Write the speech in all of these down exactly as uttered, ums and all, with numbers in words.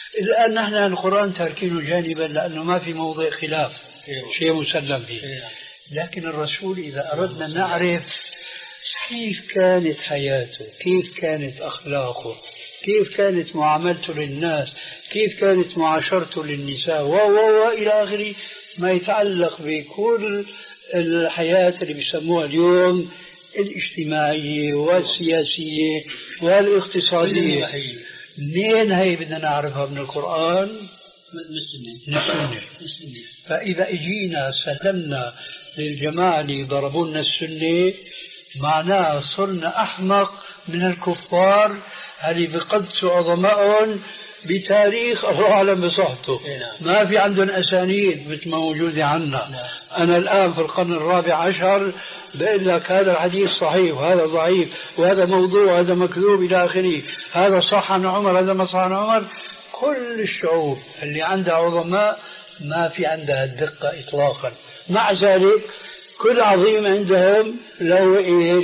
الآن نحن القرآن تاركينه جانبا لأنه ما في موضع خلاف، شيء مسلم فيه. لكن الرسول إذا أردنا نعرف كيف كانت حياته، كيف كانت أخلاقه، كيف كانت معاملته للناس، كيف كانت معاشرته للنساء و و إلى آخره، ما يتعلق بكل الحياة اللي بيسموها اليوم الاجتماعية والسياسية والاقتصادية. منين هي بدنا نعرفها؟ من القرآن، من السنة. فإذا اجينا سلمنا للجماعة اللي ضربوا لنا السنة، معناها صرنا أحمق من الكفار اللي بقدسوا عظمائهم بتاريخ الله أعلم بصحته، ما في عندهم أسانيد مثل ما موجودة عنا. أنا الآن في القرن الرابع عشر بقول لك هذا الحديث صحيح وهذا ضعيف وهذا موضوع وهذا مكذوب إلى آخره، هذا صح عن عمر هذا ما صح عن عمر. كل الشعوب اللي عندها عظماء ما في عندها الدقة إطلاقا. مع ذلك كل عظيم عندهم له إيش؟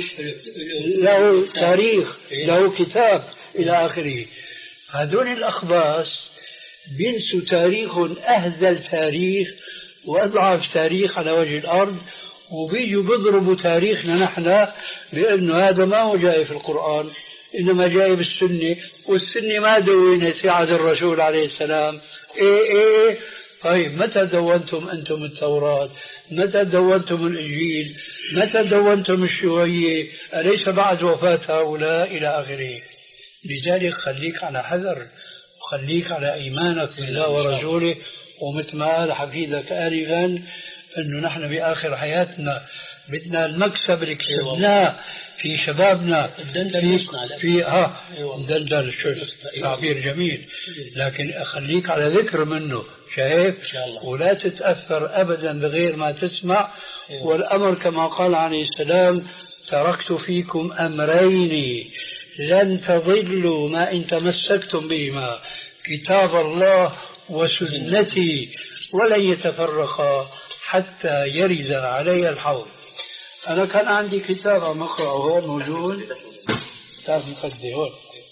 له تاريخ، له كتاب إلى آخره. هذول الأخباص بينسوا تاريخهم أهزل تاريخ وأضعف تاريخ على وجه الأرض، وبيجوا بيضربوا تاريخنا نحن بأنه هذا ما هو جاي في القرآن إنما جاي بالسنة، والسنة ما دونت في عهد الرسول عليه السلام. إيه إيه طيب متى دونتم أنتم التوراة؟ متى دونتم الإنجيل؟ متى دونتم الشيوعية؟ أليس بعد وفاة هؤلاء إلى آخره؟ لذلك خليك على حذر وخليك على إيمانك بالله ورسوله. ومثل ما قال حفيدك آنفا أنه نحن بآخر حياتنا بدنا المكسب اللي كسبناه في شبابنا في في ها دندل تعبير جميل، لكن أخليك على ذكر منه، شايف؟ ولا تتأثر أبدا بغير ما تسمع. والأمر كما قال عليه السلام: تركت فيكم أمرين لن تضلوا ما إن تمسكتم بهما، كتاب الله وسنتي، ولن يتفرقا حتى يرد علي الحوض. أنا كان عندي كتاب عم أقرأه هون موجود، كتاب مخدي هون،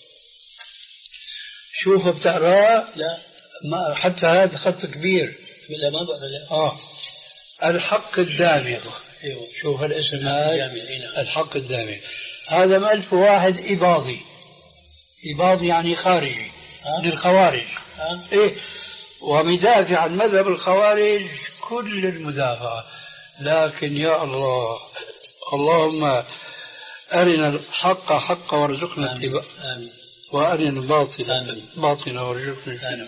شوفه بتقرأ؟ لا ما حتى هذا خط كبير. لا ما بقرأ. لا آه الحق الدامغ. أيوة. شوف الاسم هذا الحق الدامغ. هذا مألف واحد إباضي. إباضي يعني خارجي من الخوارج. أه؟ إيه ومدافع عن مذهب الخوارج كل المدافعة. لكن يا الله اللهم أرنا الحق حقا وارزقنا اتباعه، وأرنا الباطل باطلا وارزقنا اجتنابه.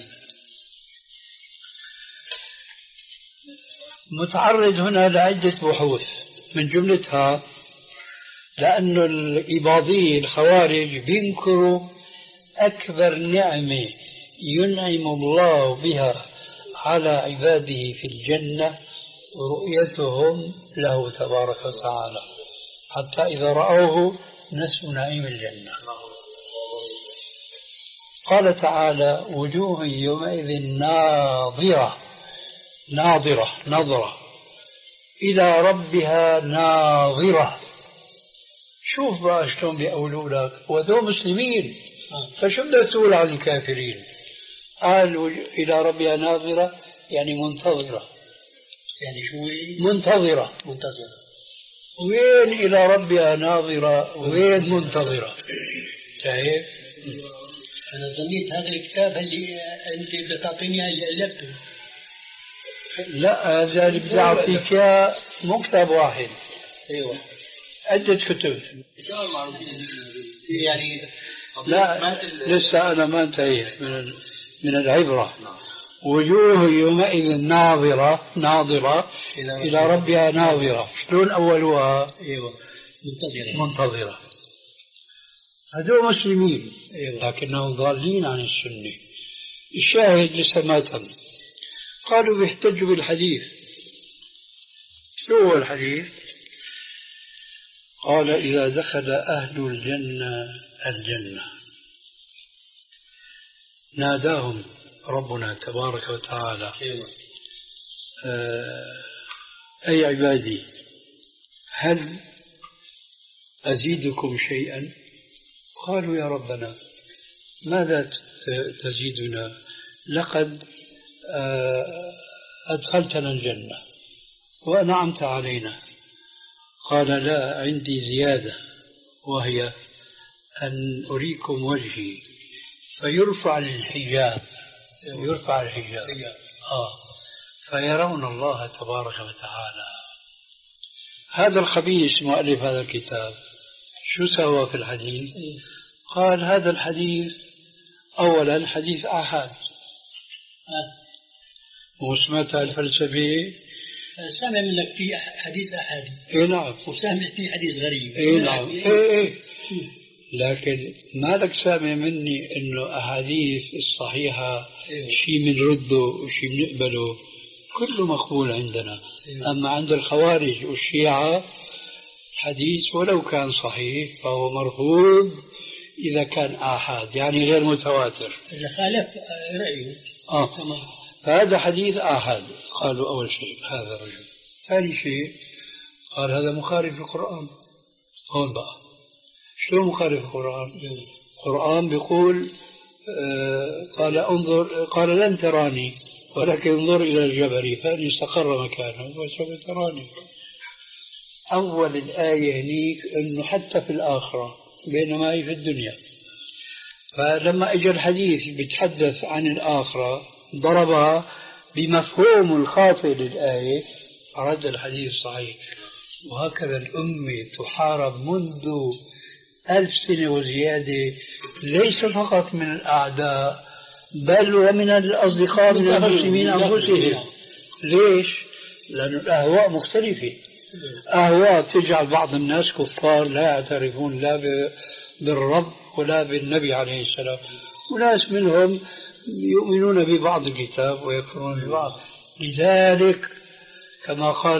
متعرض هنا لعدة بحوث، من جملتها لأن الإباضية الخوارج بينكروا أكبر نعمة ينعم الله بها على عباده في الجنة رؤيتهم له تبارك وتعالى، حتى إذا رأوه نسوا نعيم الجنة. قال تعالى: وجوه يومئذ ناظرة ناظرة نظرة إلى ربها ناظرة. شوف بقى شلون بيقولوا لك وذو مسلمين، فشو بدك تقول عن الكافرين؟ قال إلى ربها ناظرة يعني منتظرة. يعني شو منتظرة؟ منتظرة. وين إلى ربها ناظرة وين منتظرة؟ شايف؟ أنا ظنيت هذا الكتاب اللي أنت بتعطيني قلبته. لا هذا اللي بدي أعطيك إياه مو كتاب واحد. أيوة عدة كتب. يعني لا لسه أنا ما انتهيت من من العبرة. وجوه يومئذ ناظرة ناظرة إلى ربها ناظرة. شلون أولها؟ أيوة منتظرة منتظرة. هذول مسلمين لكنهم ضالين عن السنة. الشاهد لسه ما تم. قالوا بيحتجوا بالحديث. شو هو الحديث؟ قال: إذا دخل أهل الجنة الجنة ناداهم ربنا تبارك وتعالى: أي عبادي هل أزيدكم شيئا؟ قالوا: يا ربنا ماذا تزيدنا؟ لقد أدخلتنا الجنة وأنعمت علينا. قال لا، عندي زيادة، وهي أن أريكم وجهي فيرفع الحجاب، يرفع الحجاب آه فيرون الله تبارك وتعالى. هذا الخبيث مؤلف هذا الكتاب شو سوى في الحديث؟ قال هذا الحديث أولا حديث آحاد، وسمعت الفلسفة سامع منك في حديث أحادي. إيه نعم. وسامع في حديث غريب. إيه نعم. إيه إيه. لكن ما لك سامع مني إنه أحاديث الصحيحة شيء بنرده وشيء بنقبله، كله مقبول عندنا. أما عند الخوارج والشيعة حديث ولو كان صحيح فهو مرفوض إذا كان آحاد، يعني غير متواتر. إذا خالف رأيه. آه. فهذا حديث آحاد. قالوا أول شيء هذا رجل. ثاني شيء قال هذا مخالف للقرآن. هون بقى شلون مخالف القرآن؟ القرآن بيقول آه قال انظر، قال لن تراني ولكن انظر إلى الجبل فإن استقر مكانه فسوف تراني. أول الآية هنيك أنه حتى في الآخرة بينما هي في الدنيا. فلما اجى الحديث بيتحدث عن الآخرة ضربها بمفهوم الخاطئ للآية، رد الحديث صحيح. وهكذا الأمة تحارب منذ ألف سنة وزيادة، ليس فقط من الأعداء بل ومن الأصدقاء من المسلمين أنفسهم. ليش؟ لأن الأهواء مختلفة. أهواء تجعل بعض الناس كفار لا يعترفون لا بالرب ولا بالنبي عليه السلام، وناس منهم يؤمنون ببعض الكتاب ويكفرون ببعض. لذلك كما قال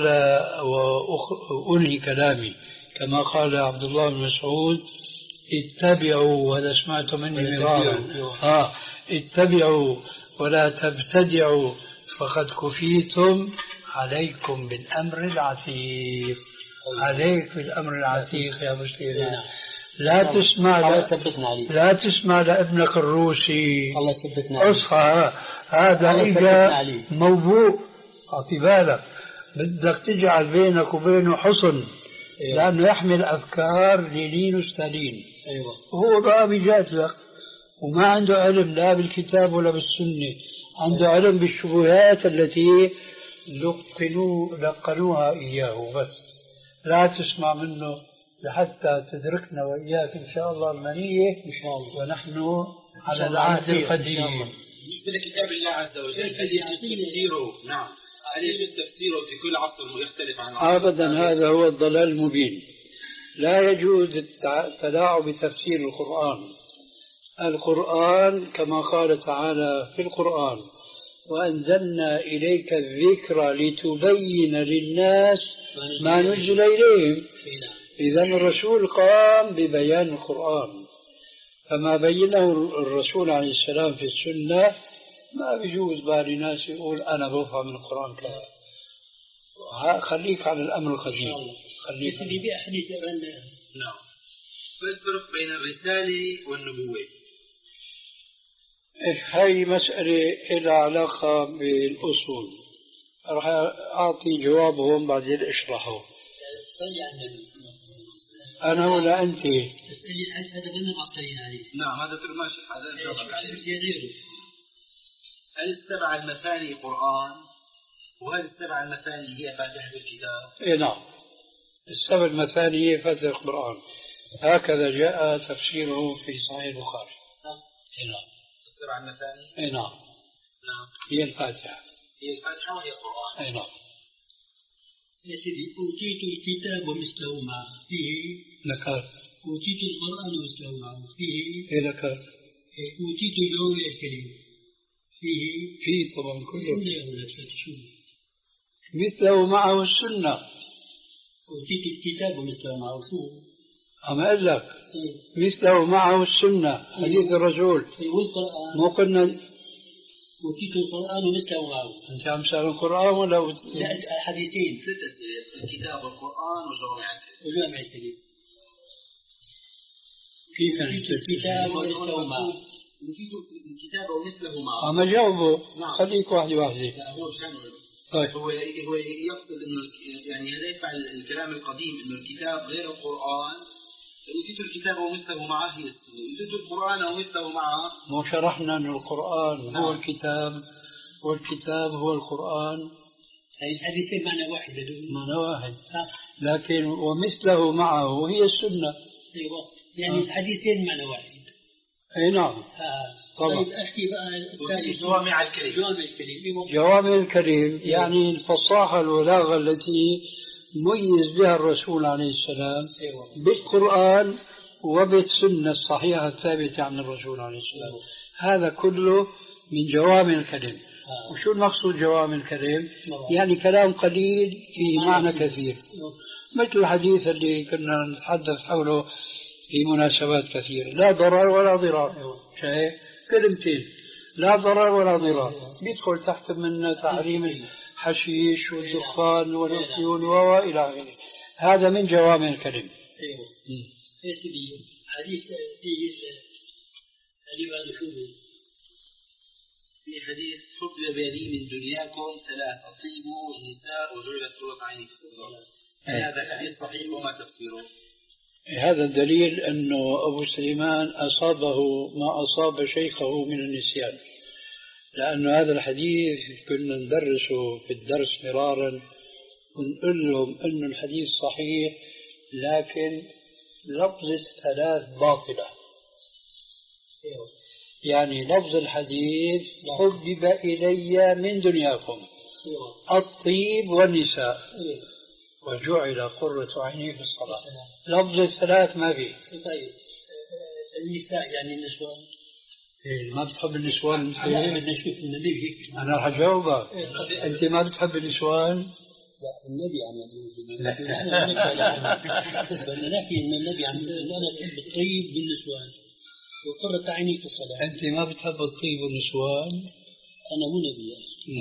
وأنهي كلامي كما قال عبد الله بن مسعود اتبعوا، وهذا سمعت مني مرارا، آه اتبعوا ولا تبتدعوا فقد كفيتم، عليكم بالأمر العتيق. عليك بالأمر العتيق يا مسلم. لا تسمع ل... لا تسمع لابنك الروسي الله يثبتنا اصحى، هذا إجا موضوع أعطي بالك، بدك تجعل بينك وبينه حصن. أيوة. لأنه يحمل أفكار لينين وستالين. أيوة. وهو بقى بيجادلك وما عنده علم لا بالكتاب ولا بالسنة، عنده أيوة. علم بالشبهات التي لقنوا لقنوها إياه. بس لا تسمع منه لحتى تدركنا وإياك إن شاء الله المنية إن شاء الله، ونحن على العهد القديم. بالنسبة لكتاب الله عز وجل الذي تفسيره نعم عليه تفسيره في كل عصر يختلف عن عصر. أبدا، هذا هو الضلال المبين. لا يجوز التلاعب بتفسير القرآن. القرآن كما قال تعالى في القرآن وأنزلنا إليك الذكر لتبين للناس ما نزل إليهم. إذا الرسول قام ببيان القرآن، فما بينه الرسول عليه السلام في السنة ما بيجوز بالي ناس يقول أنا بفهم من القرآن كذا. خليك على الأمر القديم. خليك سيدي بأحاديث نعم. فالفرق بين الرسالة والنبوة. هاي مسألة لها علاقة بالأصول، راح أعطي جوابهم بعدين أشرحه. صلي على النبي. أنا ولا أنت؟ تسألي هذا غير معطيين عليه. نعم هذا ماشي هذا نجاوبك عليه. غيره. هل السبع المثاني قرآن؟ وهل السبع المثاني هي فاتحة الكتاب؟ إيه نعم، السبع المثاني هي فاتحة القرآن، هكذا جاء تفسيره في صحيح البخاري. إيه نعم. السبع المثاني؟ إيه نعم. نعم. هي الفاتحة. هي الفاتحة وهي القرآن. إيه نعم. يا سيدي أوتيت الكتاب ومثله معه فيه نكر. أوتيت القرآن ومثله معه فيه إيه نكر. أوتيت الجوامع الكلم فيه فيه طبعا كله. كله مثله معه السنة. أوتيت الكتاب ومثله معه شو؟ أما أقول لك مثله معه السنة حديث الرسول. والقرآن. مو قلنا أوتيت القرآن ومثله معه. أنت عم تسأل القرآن ولا لا حديثين. الكتاب والقرآن وجوامع الكلم. وجوامع الكلم. كيف أوتيت الكتاب ومثله معه. نسيت الكتاب ومثله معه. أما جاوبه. نعم. خليك واحدة واحدة. لا هو شامل. طيب. هو هو يقصد انه يعني هذا يدفع الكلام القديم انه الكتاب غير القرآن. نسيت الكتاب ومثله معه هي نسيت القرآن ومثله معه. مو شرحنا أن القرآن نعم. هو الكتاب والكتاب هو القرآن. هذه الحديثين معنى واحد. معنى واحد. لكن ومثله معه هي السنة. أيوة. يعني الحديثين معنى واحد. أي نعم. طبعا. طيب أحكي بقى جوامع الكلم. جوامع الكلم. جوامع الكلم يعني الفصاحة والبلاغة التي ميز بها الرسول عليه السلام بالقرآن وبالسنة الصحيحة الثابتة عن الرسول عليه السلام. هذا كله من جوامع الكلم. وشو المقصود جوامع الكلم؟ يعني كلام قليل في معنى كثير، مثل الحديث اللي كنا نتحدث حوله في مناسبات كثيرة. لا ضرر ولا ضرار. شايف كلمتين لا ضرر ولا ضرار بيدخل تحت من تعليم الحشيش والدخان والأفيون وإلى آخره. هذا من جوامع الكلم. ايوه يا سيدي حديث في اللي بعد شو في حديث حب بيدي من دنياكم ثلاث الطيب والنساء وجعلت قرة عيني في الصلاة. هذا حديث صحيح وما تفسيره؟ هذا الدليل أنه أبو سليمان أصابه ما أصاب شيخه من النسيان، لأن هذا الحديث كنا ندرسه في الدرس مرارا ونقول لهم أن الحديث صحيح لكن لفظ الثلاث باطلة. يعني لفظ الحديث حبب إلي من دنياكم الطيب والنساء وجعل قرة عيني في الصلاة. لفظ الثلاث ما فيه. طيب النساء يعني النسوان. إيه ما بتحب النسوان انت؟ لا بدنا نشوف النبي هيك. انا رح اجاوبك. انت ما بتحب النسوان؟ لا النبي عمل بدنا نحكي ان النبي عمل انا بحب الطيب بالنسوان وقرة عيني في الصلاة. انت ما بتحب الطيب والنسوان؟ انا مو نبي.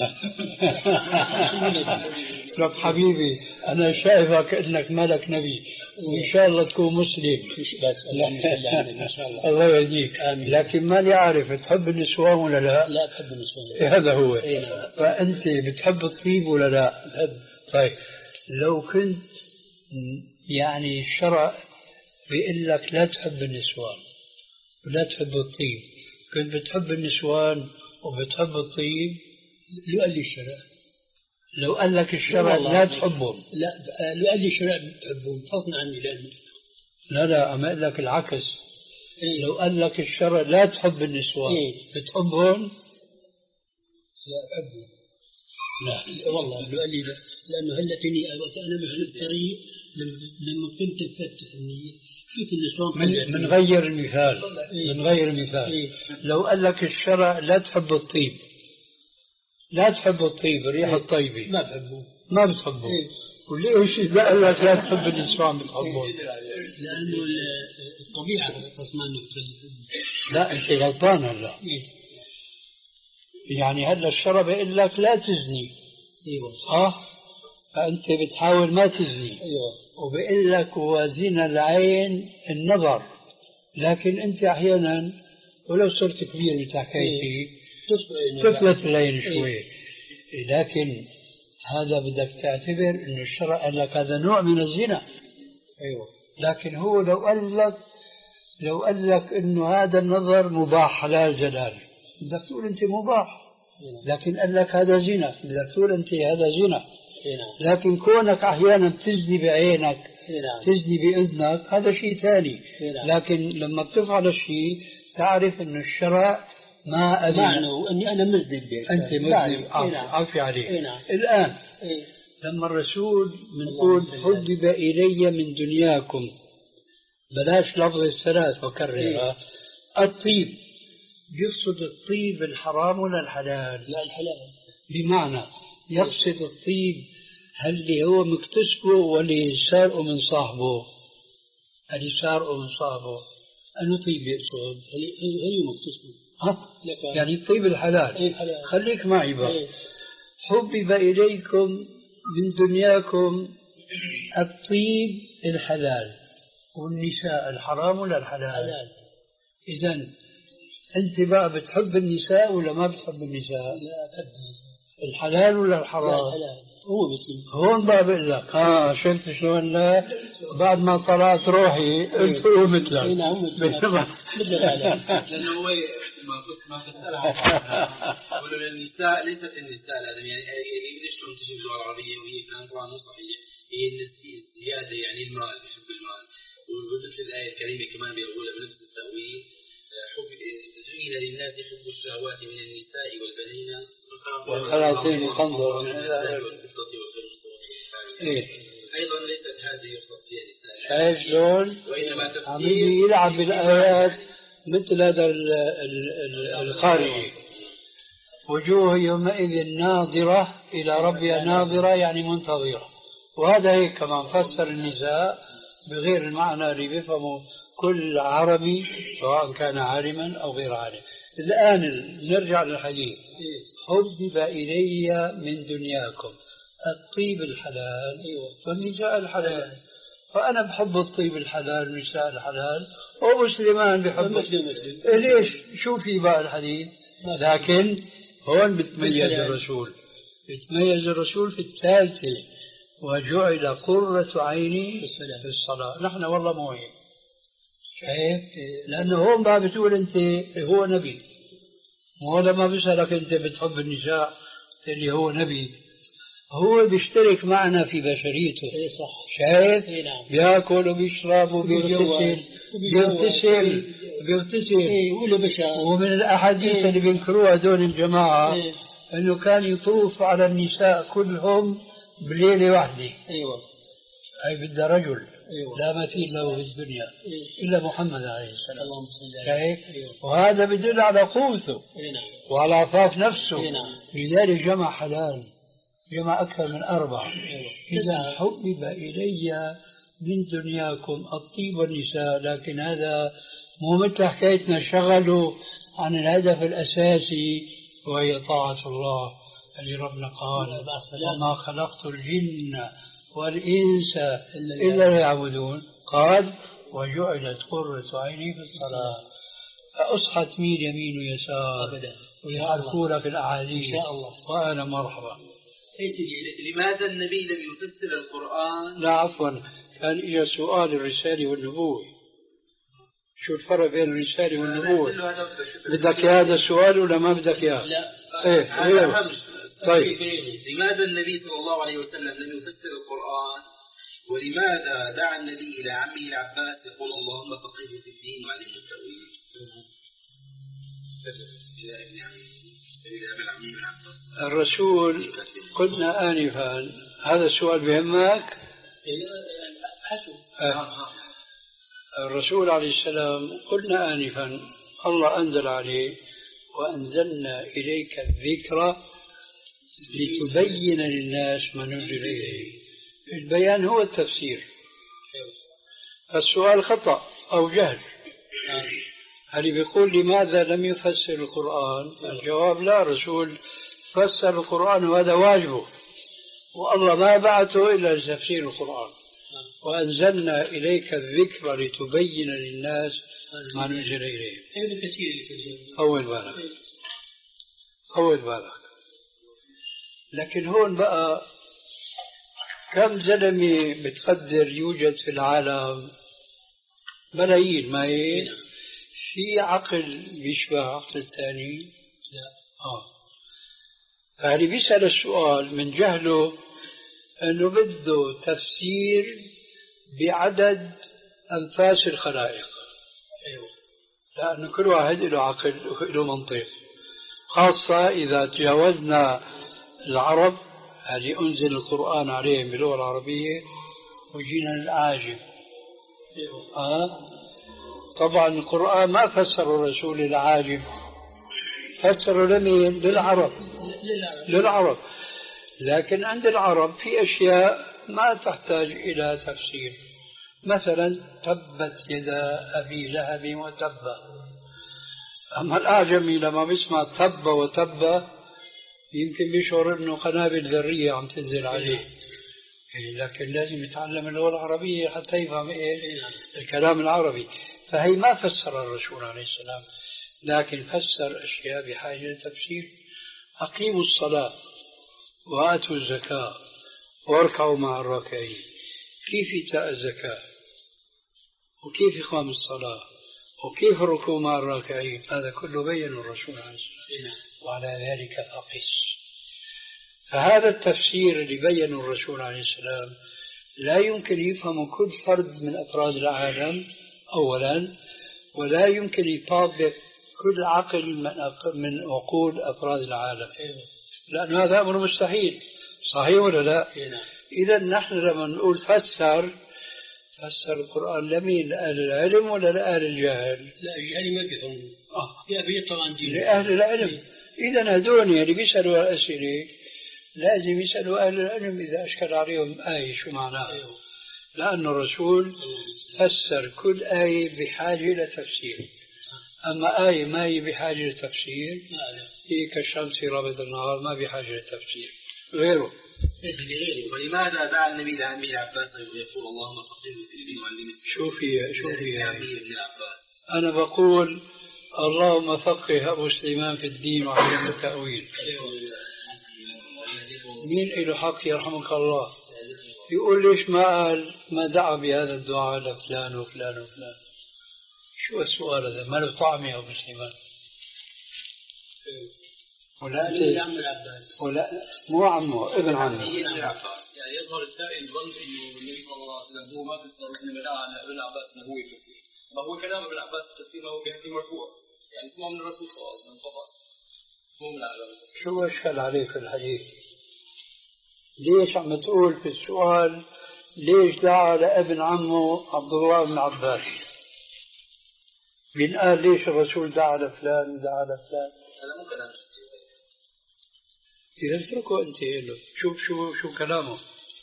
لك حبيبي أنا شايفك إنك ملك نبي وإن شاء الله تكون مسلم. بس إن شاء الله الله يهديك. لكن ما لي أعرف تحب النسوان ولا لا؟ لا بحب النسوان. هذا هو. فأنت بتحب الطيب ولا لا؟ بحب. طيب لو كنت يعني الشرع بيقول لك لا تحب النسوان ولا تحب الطيب، كنت بتحب النسوان وبتحب الطيب؟ لو قال لي الشرع لو قال لك الشرع لا تحبهم. لا لو قال لي الشرع بتحبهم غصب عني لأنه لا لا أما قال لك العكس. إيه؟ لو قال لك الشرع لا تحب النسوان إيه؟ بتحبهم؟ لا بحبهم. لا والله لو قال لي لا لأنه هلتني أنا مش الطريق لما كنت مفتح النية كيف النسوان من, من غير المثال. إيه؟ من غير المثال. إيه؟ لو قال لك الشرع لا تحب الطيب لا تحب الطيب الريحة الطيبة ما بحبه ما بتحبه. إيه؟ وليش إذا قال لك لا تحب النسوان بتحبه؟ لأنه الطبيعة غصبان. لا أنت غلطان هلا. إيه؟ يعني هلا الشرع بيقول لك لا تزني. ايوه صح؟ فأنت بتحاول ما تزني. ايوه وبيقول لك وزنا العين النظر، لكن أنت أحيانا ولو صرت كبير مثل حكايتي تفلت العين شوي. لكن هذا بدك تعتبر إنه الشرع قال لك هذا نوع من الزنا. أيوة. لكن هو لو قال لك لو قال لك إنه هذا النظر مباح حلال جلال بدك تقول أنت مباح. لكن قال لك هذا زنا بدك تقول أنت هذا زنا. لكن كونك أحيانا تزني بعينك تزني بإذنك هذا شيء ثاني. لكن لما بتفعل الشيء تعرف إنه الشرع ما أذن معنى أني أنا مذنب أنت مذنب. عافي عليك. الآن إيه؟ لما الرسول منقول حبب إلي من دنياكم بلاش لفظ الثلاث وكررها. إيه؟ الطيب يقصد الطيب الحرام ولا الحلال؟ لا الحلال. بمعنى يقصد الطيب هل اللي هو مكتسبه ولا سارقه من صاحبه؟ اللي سارقه من صاحبه أنه طيب يقصد هي مكتسبه. ها؟ يعني الطيب الحلال. إيه الحلال. خليك معي بقى. إيه؟ حبب إليكم من دنياكم الطيب الحلال والنساء الحرام ولا الحلال؟ حلال. إذن أنت بقى بتحب النساء ولا ما بتحب النساء؟ لا أحب النساء. الحلال ولا الحرام؟ لا الحلال. هو مسلم. هون بقى بقول لك اه شفت شلون لا بعد ما طلعت روحي قلت هو مثلك. اي نعم مثل الحلال. لانه هو ما كنت ما فسرها قالوا النساء ليست النساء لازم يعني ليش شلون تجي باللغه العربيه وهي كان طبعا مو صحيح هي الزياده يعني المال بحب المال ومثل الايه الكريمه كمان بيقولها بنفس التاويل حب زين للناس حب الشهوات من النساء والبنين والقناطير المقنطرة من إيه؟ أيضا ليست هذه يقصد فيها النساء. شايف شلون؟ وإنما تفسير عم يلعب بالآيات مثل هذا الخارجي. وجوه يومئذ ناظرة إلى ربها ناظرة يعني منتظرة. وهذا هيك كمان فسر النساء بغير المعنى اللي بيفهمه كل عربي سواء كان عالما أو غير عالم. الآن نرجع للحديث. حبب إلي من دنياكم الطيب الحلال والنساء الحلال. فأنا بحب الطيب الحلال والنساء الحلال ومسلمان بحب ليش شو في بقى الحديث. لكن هون بتميز الرسول بتميز الرسول في الثالثة وجعل قرة عيني في الصلاة. نحن والله مو هيك شايف لأنه هون بقى بتقول أنت هو نبي مو لما بيسألك أنت بتحب النساء اللي هو نبي هو بيشترك معنا في بشريته. شايف بياكل وبيشرب وبيغتسل بيغتسل بيغتسل ومن الأحاديث اللي بينكروها هذول الجماعة أنه كان يطوف على النساء كلهم بليلة واحدة. أيوة هاي بدها رجل لا مثيل له في الدنيا إلا محمد عليه السلام. شايف وهذا بدل على قوته وعلى عفاف نفسه. لذلك جمع حلال جمع أكثر من أربعة. إذا حبب إلي من دنياكم الطيب والنساء. لكن هذا مو مثل حكايتنا شغلوا عن الهدف الأساسي وهي طاعة الله اللي ربنا قال وما خلقت الجن والإنس إلا ليعبدون. قال وجعلت قرة عيني في الصلاة. فأصحى تميل يمين ويسار أبدا ويعرفوا لك الأحاديث وأنا مرحبا. لماذا النبي لم يفسر القرآن؟ لا عفوا كان إجا سؤال الرسالة والنبوة. شو الفرق بين الرسالة والنبوة؟ بدك هذا السؤال ولا ما بدك اياه؟ لا ايه ايه طيب لماذا النبي صلى الله عليه وسلم لم يفسر القرآن؟ ولماذا دعا النبي إلى عمه العباس يقول اللهم فقهه في الدين وعلمه التأويل؟ الرسول قلنا آنفا هذا السؤال بهمك. الرسول عليه السلام قلنا آنفا الله أنزل عليه وأنزلنا إليك الذكر لتبين للناس ما نزل إليه. البيان هو التفسير. السؤال خطأ أو جهل. هل بيقول لماذا لم يفسر القرآن؟ الجواب لا الرسول فسر القرآن وهذا واجبه والله ما بعثه إلا لتفسير القرآن. وأنزلنا إليك الذكر لتبين للناس ما نزل إليه. أول بالك أول بالك. لكن هون بقى كم زلمة بتقدر يوجد في العالم ملايين ما هي في عقل بيشبه عقل الثاني؟ لا. آه. فهل بيسأل السؤال من جهله أنه بده تفسير بعدد أنفاس الخلائق. أيوة. لأن كل واحد له عقل وله منطق خاصة إذا تجاوزنا العرب هذه أنزل القرآن عليهم باللغة العربية وجينا للعاجم. أيوة. آه. طبعا القرآن ما فسر الرسول للعاجم فسر لمين؟ للعرب للعرب. لكن عند العرب في أشياء ما تحتاج إلى تفسير. مثلا تبت يدا أبي لهب وتب. أما الأعجمي لما بيسمع تب وتب يمكن بيشعر أنه قنابل ذرية عم تنزل عليه. لكن لازم يتعلم اللغة العربية حتى يفهم إيه الكلام العربي. فهي ما فسر الرسول عليه السلام لكن فسر أشياء بحاجة لتفسير. أقيموا الصلاة وآتوا الزكاة واركعوا مع الراكعين. كيف إيتاء الزكاة وكيف إقام الصلاة وكيف الركوع مع الراكعين؟ هذا كله بين الرسول عليه الصلاة وعلى ذلك فقس. فهذا التفسير اللي بينه الرسول عليه السلام لا يمكن يفهم كل فرد من أفراد العالم أولا، ولا يمكن يطابق كل عقل من عقول أفراد العالم، لأن هذا أمر مستحيل. صحيح ولا لا؟ إذا نحن لما نقول فسر فسر القرآن لمين؟ لأهل العلم ولا لأهل الجهل؟ لا الجهل ما بيفهمون. آه يا بي طبعا دين لأهل العلم. إذا هذول اللي بيسألوا الأسئلة لازم يسألوا أهل العلم إذا أشكل عليهم آية شو معناها. أيوه. لأن الرسول فسر كل آية بحاجة إلى تفسير. أما آية ما هي بحاجة لتفسير هي كالشمس رابط النهار ما بحاجة لتفسير. غيره ولماذا دعا النبي لعمه العباس يقول اللهم فقهه في الدين وعلمه السنة؟ شو في شو في أنا بقول اللهم فقه أبو سليمان في الدين وعلمه التأويل. مين له حق يرحمك الله يقول ليش ما قال ما دعا بهذا الدعاء لفلان وفلان وفلان؟ شو السؤال هذا؟ ما له طعم يا أبو سليمان؟ ولا ولا مو عمه ابن عمه. يعني يظهر السائل ظن انه النبي صلى الله عليه وسلم هو ما فسر انما دعا على ابن عباس انه هو يفسر. ما هو كلام ابن عباس التفسير ما هو بيحكي مرفوع، يعني اسمه من الرسول صلى الله عليه وسلم فقط مو من عباس. شو اشكال عليك في الحديث؟ ليش عم تقول في السؤال ليش دعا لابن عمه عبد الله بن عباس؟ من قال ليش الرسول دعا لفلان ودعا لفلان؟ هذا مو كلام. إذا اتركه أنت له شوف شو شو كلامه.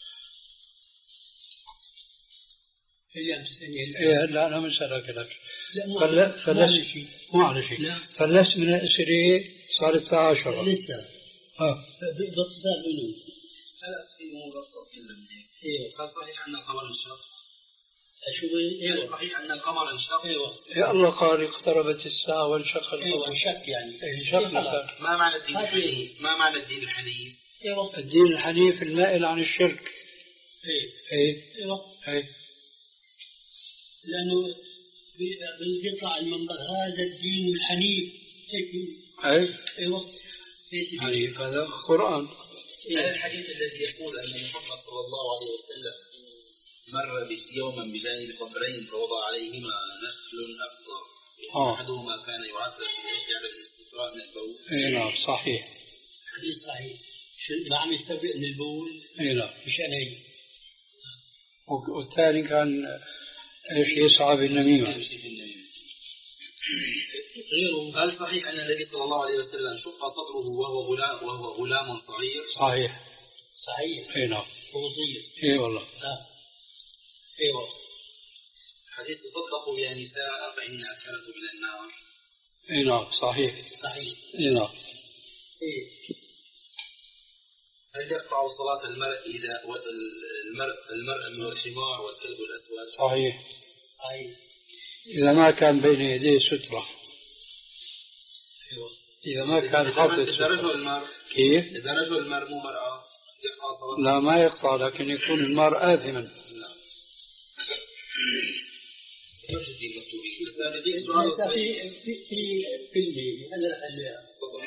هي عم تسألني إيه لا أنا مسألك لك. لا فلس مو على شيء. فلس من الأسئلة صارت عشرة. لسه. آه. باختصار منه. هلا في موضوع كله مني. إيه صحيح أن القمر انشق. شو إيه صحيح أن القمر انشق. أيوة. يا الله قال اقتربت الساعة وانشق القمر. أيوة انشق يعني. انشق. ما معنى الدين الحنيف؟ ما معنى الدين الحنيف؟ أيوة. الدين الحنيف المائل عن الشرك. إيه. إيه. أيوة. إيه. لأنه بيطلع المنبر هذا الدين الحنيف. إيه. أيوة. حنيف هذا قرآن. هذا الحديث الذي يقول أن محمد صلى الله عليه وسلم مر يوما بجانب قبرين فوضع عليهما نخل أخضر أحدهما كان يعذب على الاستسراء من البول. اي نعم صحيح. حديث صحيح. شو عم يستبرئ من البول؟ اي نعم. مشان هيك. والثاني كان ايش يسعى بالنميمة. غيره هل صحيح أن النبي صلى الله عليه وسلم شق صدره وهو غلام وهو غلام صغير؟ صحيح. صحيح. اي نعم. هو صغير. اي والله. آه. ايوه. حديث تصدقوا يا نساء فإن أكلت من النار. اي نعم صحيح. صحيح. اي نعم. إيه. هل يقطع صلاة المرء إذا المرء المرء من الحمار والكلب الأسود؟ صحيح. صحيح. إذا ما كان بين يديه سترة. أيوة. إذا ما كان حاطط إذا رجل المرء كيف؟ إذا رجل المرء مو مرأة يقطع صلاة. لا ما يقطع لكن يكون المرء آثما. في في في اللي هلا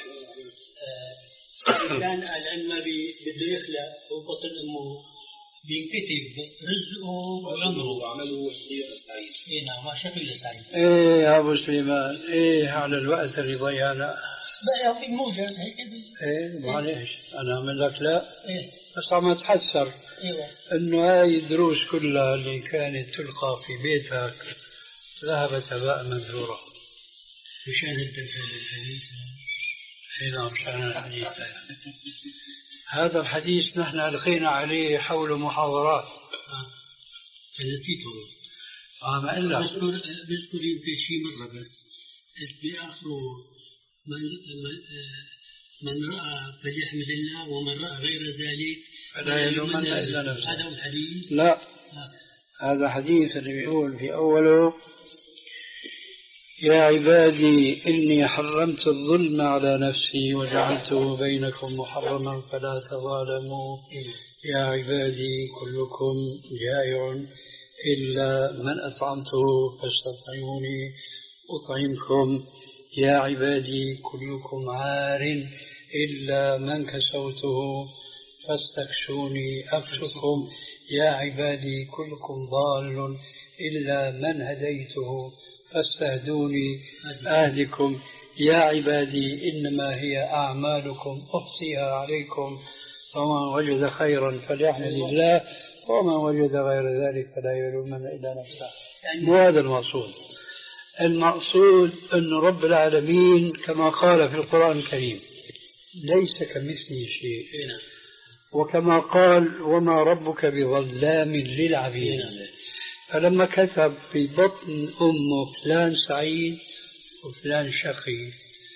كان العلم بده يخلق ببطن امه بينكتب رزقه وعمره وعمله سعيد. اي نعم ما شكله سعيد. ايه يا ابو سليمان ايه على الوقت اللي ضيعنا. بقى في موجة هيك. ايه معلش انا اعمل لك لا. ايه بس عم اتحسر. ايوه. انه هاي الدروس كلها اللي كانت تلقى في بيتك ذهبت هباء منثورا. مشان الحديث. اي نعم مشان الحديث. هذا الحديث نحن ألقينا عليه حول محاضرات. اه نسيته. اه ما إلا بذكر بذكر يمكن شيء مرة بس بآخره من من رأى فليحمد الله ومن رأى غير ذلك فلا يلومن إلا نفسه. هذا الحديث. لا آه. هذا حديث اللي بيقول في أوله يا عبادي إني حرمت الظلم على نفسي وجعلته بينكم محرما فلا تظالموا يا عبادي كلكم جائع إلا من أطعمته فاستطعموني أطعمكم يا عبادي كلكم عار إلا من كسوته فاستكسوني أكسكم يا عبادي كلكم ضال إلا من هديته فاستهدوني أهدكم يا عبادي إنما هي أعمالكم أحصيها عليكم فمن وجد خيرا فليحمد الله ومن وجد غير ذلك فلا يلومن إلا نفسه. مو هذا المقصود. المقصود أن رب العالمين كما قال في القرآن الكريم ليس كمثله شيء، وكما قال وما ربك بظلام للعبيد. فلما كتب في بطن أمه فلان سعيد وفلان شقي،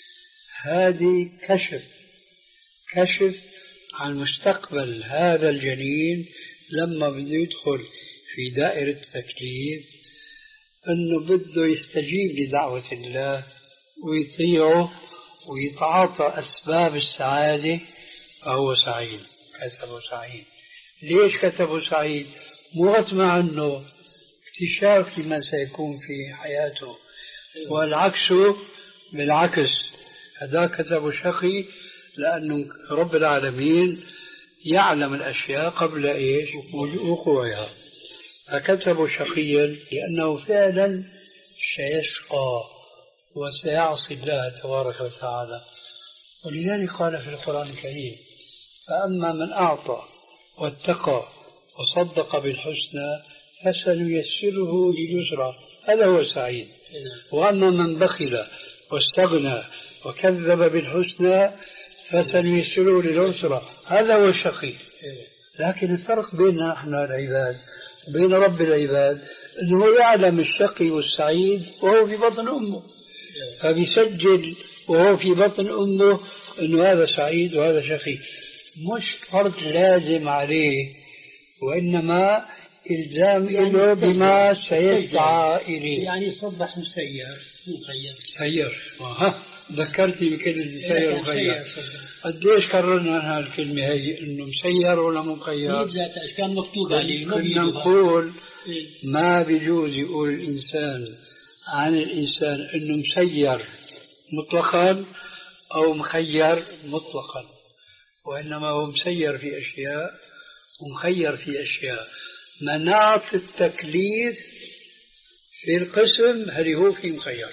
هذه كشف كشف عن مستقبل هذا الجنين لما بده يدخل في دائرة التكليف، أنه بده يستجيب لدعوة الله ويطيعه ويتعاطى أسباب السعادة، فهو سعيد. كتبه سعيد. ليش كتبه سعيد؟ مو غصب عنه، اكتشاف لما سيكون في حياته. والعكس بالعكس، هذا كتبه شقي لأنه رب العالمين يعلم الأشياء قبل إيش وقوعها، فكتبه شقيا لأنه فعلا سيشقى وسيعصي الله تبارك وتعالى. ولذلك قال في القرآن الكريم فأما من أعطى واتقى وصدق بالحسنى فسنيسره لليسرى، هذا هو السعيد. وأما من بخل واستغنى وكذب بالحسنى فسنيسره للعسرى، هذا هو الشقي. لكن الفرق بيننا نحن العباد وبين رب العباد أنه يعلم الشقي والسعيد وهو في بطن أمه، فبيسجل وهو في بطن أمه أنه هذا سعيد وهذا شقي. مش فرض لازم عليه، وإنما إلزام يعني له بما سيدعى إليه. يعني صبح مسير مخير. سير ها ذكرتني بكلمة مسير ومخير. قديش كررنا هذه الكلمة هي إنه مسير ولا مخير؟ كان مكتوب عليه. كنا نقول ما بيجوز يقول الإنسان عن الإنسان إنه مسير مطلقا أو مخير مطلقا، وإنما هو مسير في أشياء ومخير في أشياء. مناط التكليف في القسم هل هو في مخير.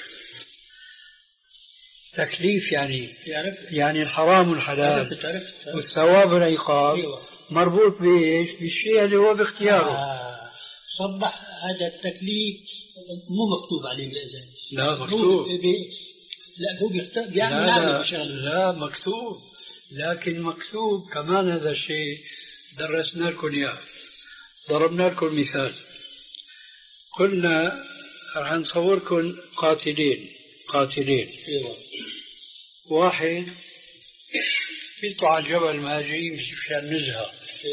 تكليف يعني يعني الحرام والحلال والثواب والعقاب مربوط بإيش؟ بالشيء اللي هو باختياره. آه. صبح هذا التكليف مو مكتوب عليه بالإذن. لا مكتوب. لا هو بيختار يعني لا, لا, لا مكتوب، لكن مكتوب كمان هذا الشيء درسنا لكم إياه. ضربنا لكم مثال، قلنا رح نصوركم قاتلين قاتلين واحد يطلع على الجبل مهاجرين مشان نزهة،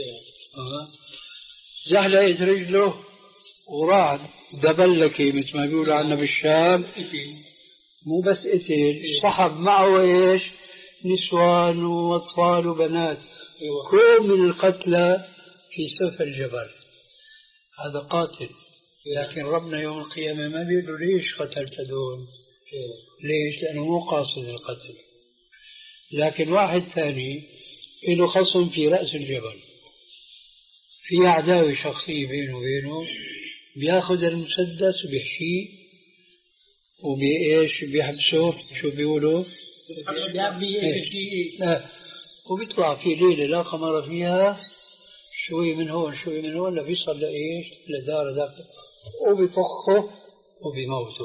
زحلقت رجله وراح دبلكي مثل ما بيقولوا عنا بالشام. مو بس قتل، صحب معه ايش؟ نسوان واطفال وبنات، كل من القتلى في سفل الجبل. هذا قاتل، لكن ربنا يوم القيامة ما بيقولوا ليش قتلت دول؟ ليش؟ لأنه مو قاصد القتل. لكن واحد ثاني له خصم في رأس الجبل، في عداوة شخصية بينه وبينه، بياخذ المسدس وبيحشيه وبيش بيحبسه، شو بيقولوا؟ وبيطلع في ليلة لا قمر فيها، شوي من هون شوي من هون، لبيصل لإيش؟ لدار ذاك، وبيطخه وبيموته.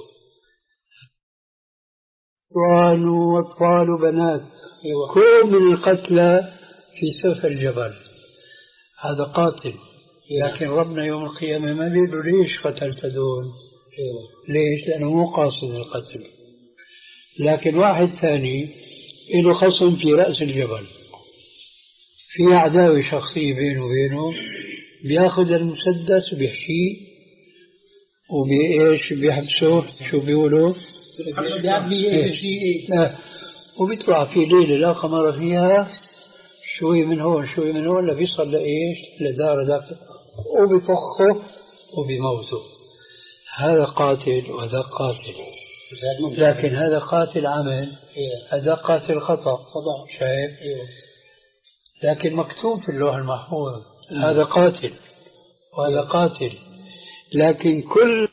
أطفال وأطفال وبنات، كل من القتلى في سفل الجبل. هذا قاتل، لكن ربنا يوم القيامة ما بيقولوا ليش قتلت دول؟ ليش؟ لأنه مو قاصد القتل. لكن واحد ثاني له خصم في رأس الجبل، في عداوة شخصية بينه وبينه، بياخذ المسدس وبيحشيه وبيش بيحبسه، شو بيقولوا؟ وبيطلع في ليلة لا قمر فيها شوي من هون شوي من هون لبيصل لإيش لدار ذاك وبيطخه وبيموته. هذا قاتل وهذا قاتل، لكن هذا قاتل عمل هذا قاتل خطأ شايف. لكن مكتوب في اللوح المحفوظ هذا قاتل وهذا قاتل. لكن كل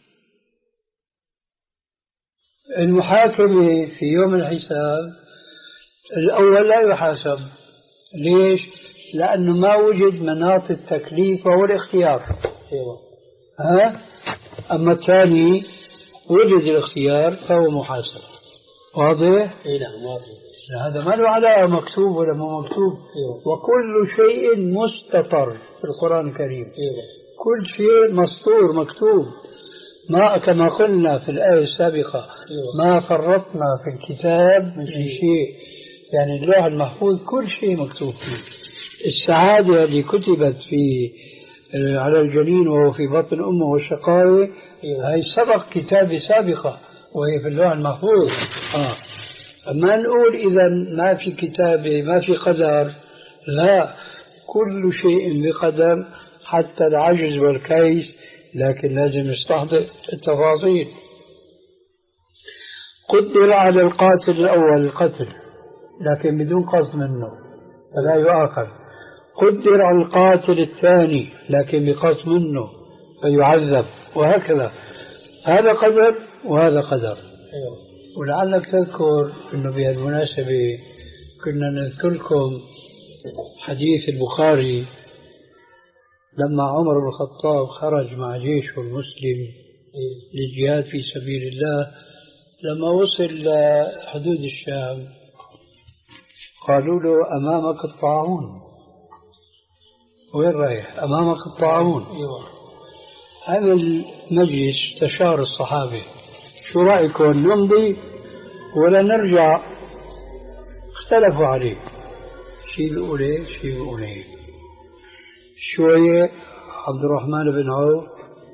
المحاكمة في يوم الحساب الأول لا يحاسب. ليش؟ لأنه ما وجد مناط التكليف وهو الاختيار. ها؟ أما الثاني وجد الاختيار فهو محاسب. واضح؟ إيه نعم واضح. هذا ما له علاقة مكتوب ولا مو مكتوب. وكل شيء مستطر في القرآن الكريم. كل شيء مسطور مكتوب. ما كما قلنا في الآية السابقة ما فرطنا في الكتاب من شيء. يعني اللوح المحفوظ كل شيء مكتوب فيه. السعادة اللي كتبت في على الجنين وهو في بطن أمه والشقاوة هي سبق كتابة سابقة وهي في اللوح المحفوظ. آه. ما نقول إذا ما في كتابة ما في قدر، لا، كل شيء بقدر حتى العجز والكيس، لكن لازم نستحضر التفاصيل. قدر على القاتل الأول القتل لكن بدون قصد منه فلا يؤاخذ. قدر على القاتل الثاني لكن بقصد منه فيعذب، وهكذا. هذا قدر وهذا قدر. ولعلك تذكر أنه بهذه المناسبة كنا نذكر لكم حديث البخاري لما عمر بن الخطاب خرج مع جيشه المسلم للجهاد في سبيل الله. لما وصل لحدود الشام قالوا له أمامك الطاعون. وين رايح؟ أمامك الطاعون. هذا المجلس استشار الصحابة شو رأيكم نمضي ولا نرجع؟ اختلفوا عليه، شيء بيقول ايه شيء بيقول ايه. شوية عبد الرحمن بن عوف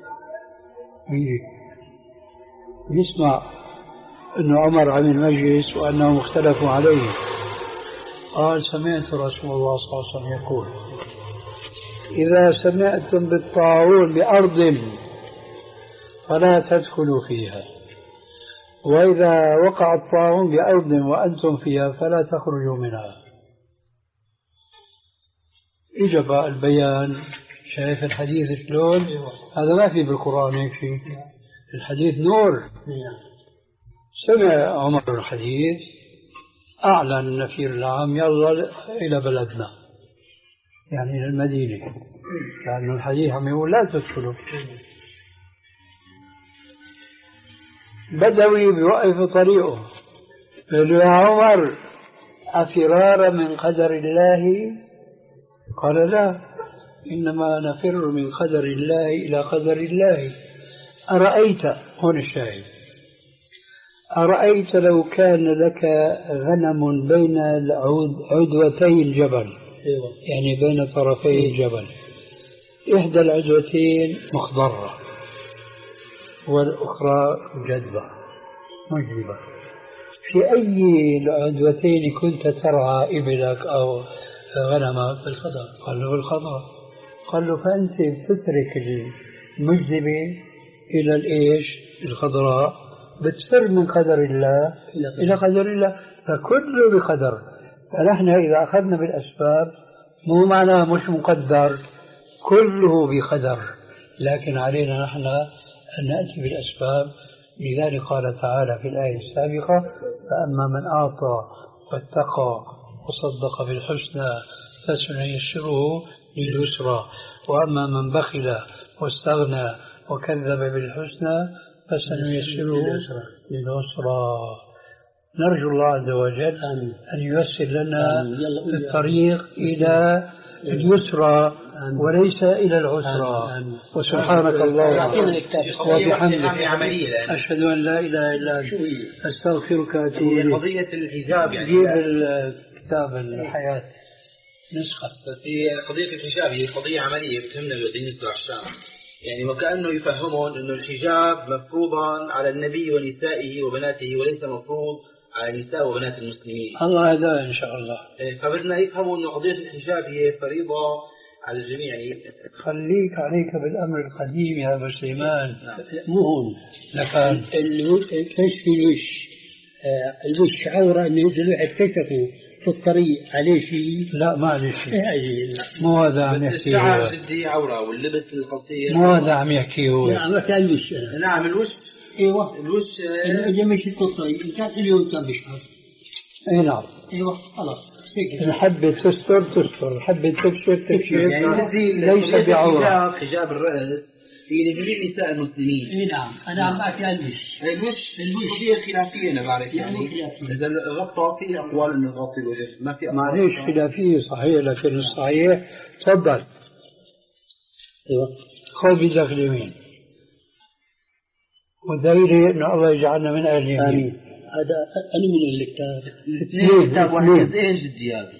يسمع انه عمر عمل مجلس وانهم اختلفوا عليه. قال سمعت رسول الله صلى الله عليه وسلم يقول إذا سمعتم بالطاعون بأرض فلا تدخلوا فيها، وإذا وقع الطاعون بأرض وأنتم فيها فلا تخرجوا منها. إجب البيان. شايف الحديث شلون؟ هذا ما في بالقرآن هيك شيء. الحديث نور. سمع عمر الحديث أعلن النفير العام يلا إلى بلدنا، يعني إلى المدينة، لأن الحديث عم يقول لا تدخلوا. بدوي بيوقف طريقه قال يا عمر أفرار من قدر الله؟ قال لا، إنما نفر من قدر الله إلى قدر الله. أرأيت، هون الشاهد، أرأيت لو كان لك غنم بين عدوتي الجبل، يعني بين طرفي الجبل، إحدى العدوتين مخضرة والأخرى جدبة مجدبة، في أي العدوتين كنت ترعى إبلك أو غنمك؟ بالخضر. قال له بالخضر. قال له فأنت بتترك المجدبة إلى الإيش الخضراء، بتفر من قدر الله إلى قدر الله، فكله بقدر. فنحن إذا أخذنا بالأسباب مو معناه مش مقدر، كله بقدر، لكن علينا نحن أن نأتي بالأسباب. لذلك قال تعالى في الآية السابقة فأما من أعطى واتقى وصدق بالحسنى فسنيسره لليسرى، وأما من بخل واستغنى وكذب بالحسنى فسنيسره لليسرى. نرجو الله عز وجل أن ييسر لنا الطريق إلى اليسرى وليس إلى العسرى. وسبحانك اللهم وبحمدك أشهد أن لا إله إلا أنت أستغفرك وأتوب إليك. قضية الحجاب يعني جيب الكتاب الحياة نسخة. في قضية الحجاب هي قضية عملية بتهمنا بالنسبة للشام. يعني وكأنه يفهمون أنه الحجاب مفروضا على النبي ونسائه وبناته وليس مفروض على نساء وبنات المسلمين. الله هذا إن شاء الله. فبدنا يفهموا أنه قضية الحجاب هي فريضة على الجميع. يعني خليك عليك بالأمر القديم يا أبو سليمان. مو هون لكن ايش في الوش؟ آه الوش عورة انه ينزل واحد كشفه في الطريق عليه شيء؟ لا ما عليه شيء. إيه مو هذا عم يحكي. الشعر جدي عورة واللبس القصير. مو هذا عم يحكي هو. نعم كان الوش. نعم الوش. ايوه الوش اذا مشيت في الطريق ان كان اليوم كان بيشعر. اي نعم. ايوه خلاص. إن حبت تستر تستر، حبت تبشر تبشر. يعني ليس بعورة. حجاب الرأس هي لجميع نساء المسلمين. اي نعم انا عم بحكي عن الوش. الوش الوش هي خلافية أنا بعرف يعني. إذا غطى في أقوال إنه غطي الوجه ما في. معليش خلافية صحيح لكن الصحيح تفضل. ايوه خذ بيدك اليمين. ودليل إنه الله يجعلنا من أهل اليمين. آمين. هذا أنا من الكتاب. اثنين كتاب واحد جزئين جدي هذا.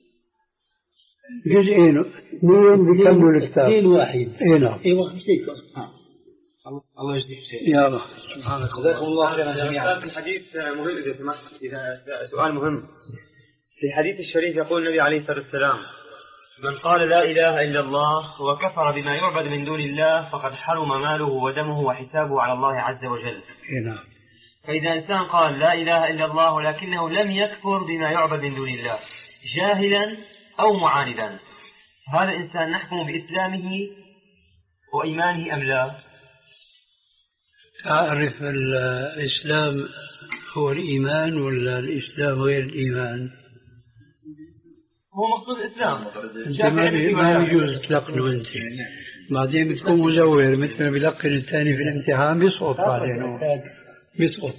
جزئين اثنين بيكملوا الكتاب. اثنين واحد. اي نعم. ايوه هيك. الله يجزيك خير. يا الله. سبحانك جزاكم الله خيرا جميعا. في الحديث مهم إذا سمحت إذا سؤال مهم. في الحديث الشريف يقول النبي عليه الصلاة والسلام: من قال لا إله إلا الله وكفر بما يعبد من دون الله فقد حرم ماله ودمه وحسابه على الله عز وجل. اي نعم. فإذا إنسان قال لا إله إلا الله ولكنه لم يكفر بما يعبد من دون الله جاهلا أو معاندا، هذا الإنسان نحكم بإسلامه وإيمانه أم لا؟ تعرف الإسلام هو الإيمان ولا الإسلام غير الإيمان؟ هو مقصود الإسلام. أنت ما ما يجوز تلقنه أنت. بعدين بتكون مزور مثل ما بيلقن الثاني في الامتحان بيسقط بعدين هو بيسقط.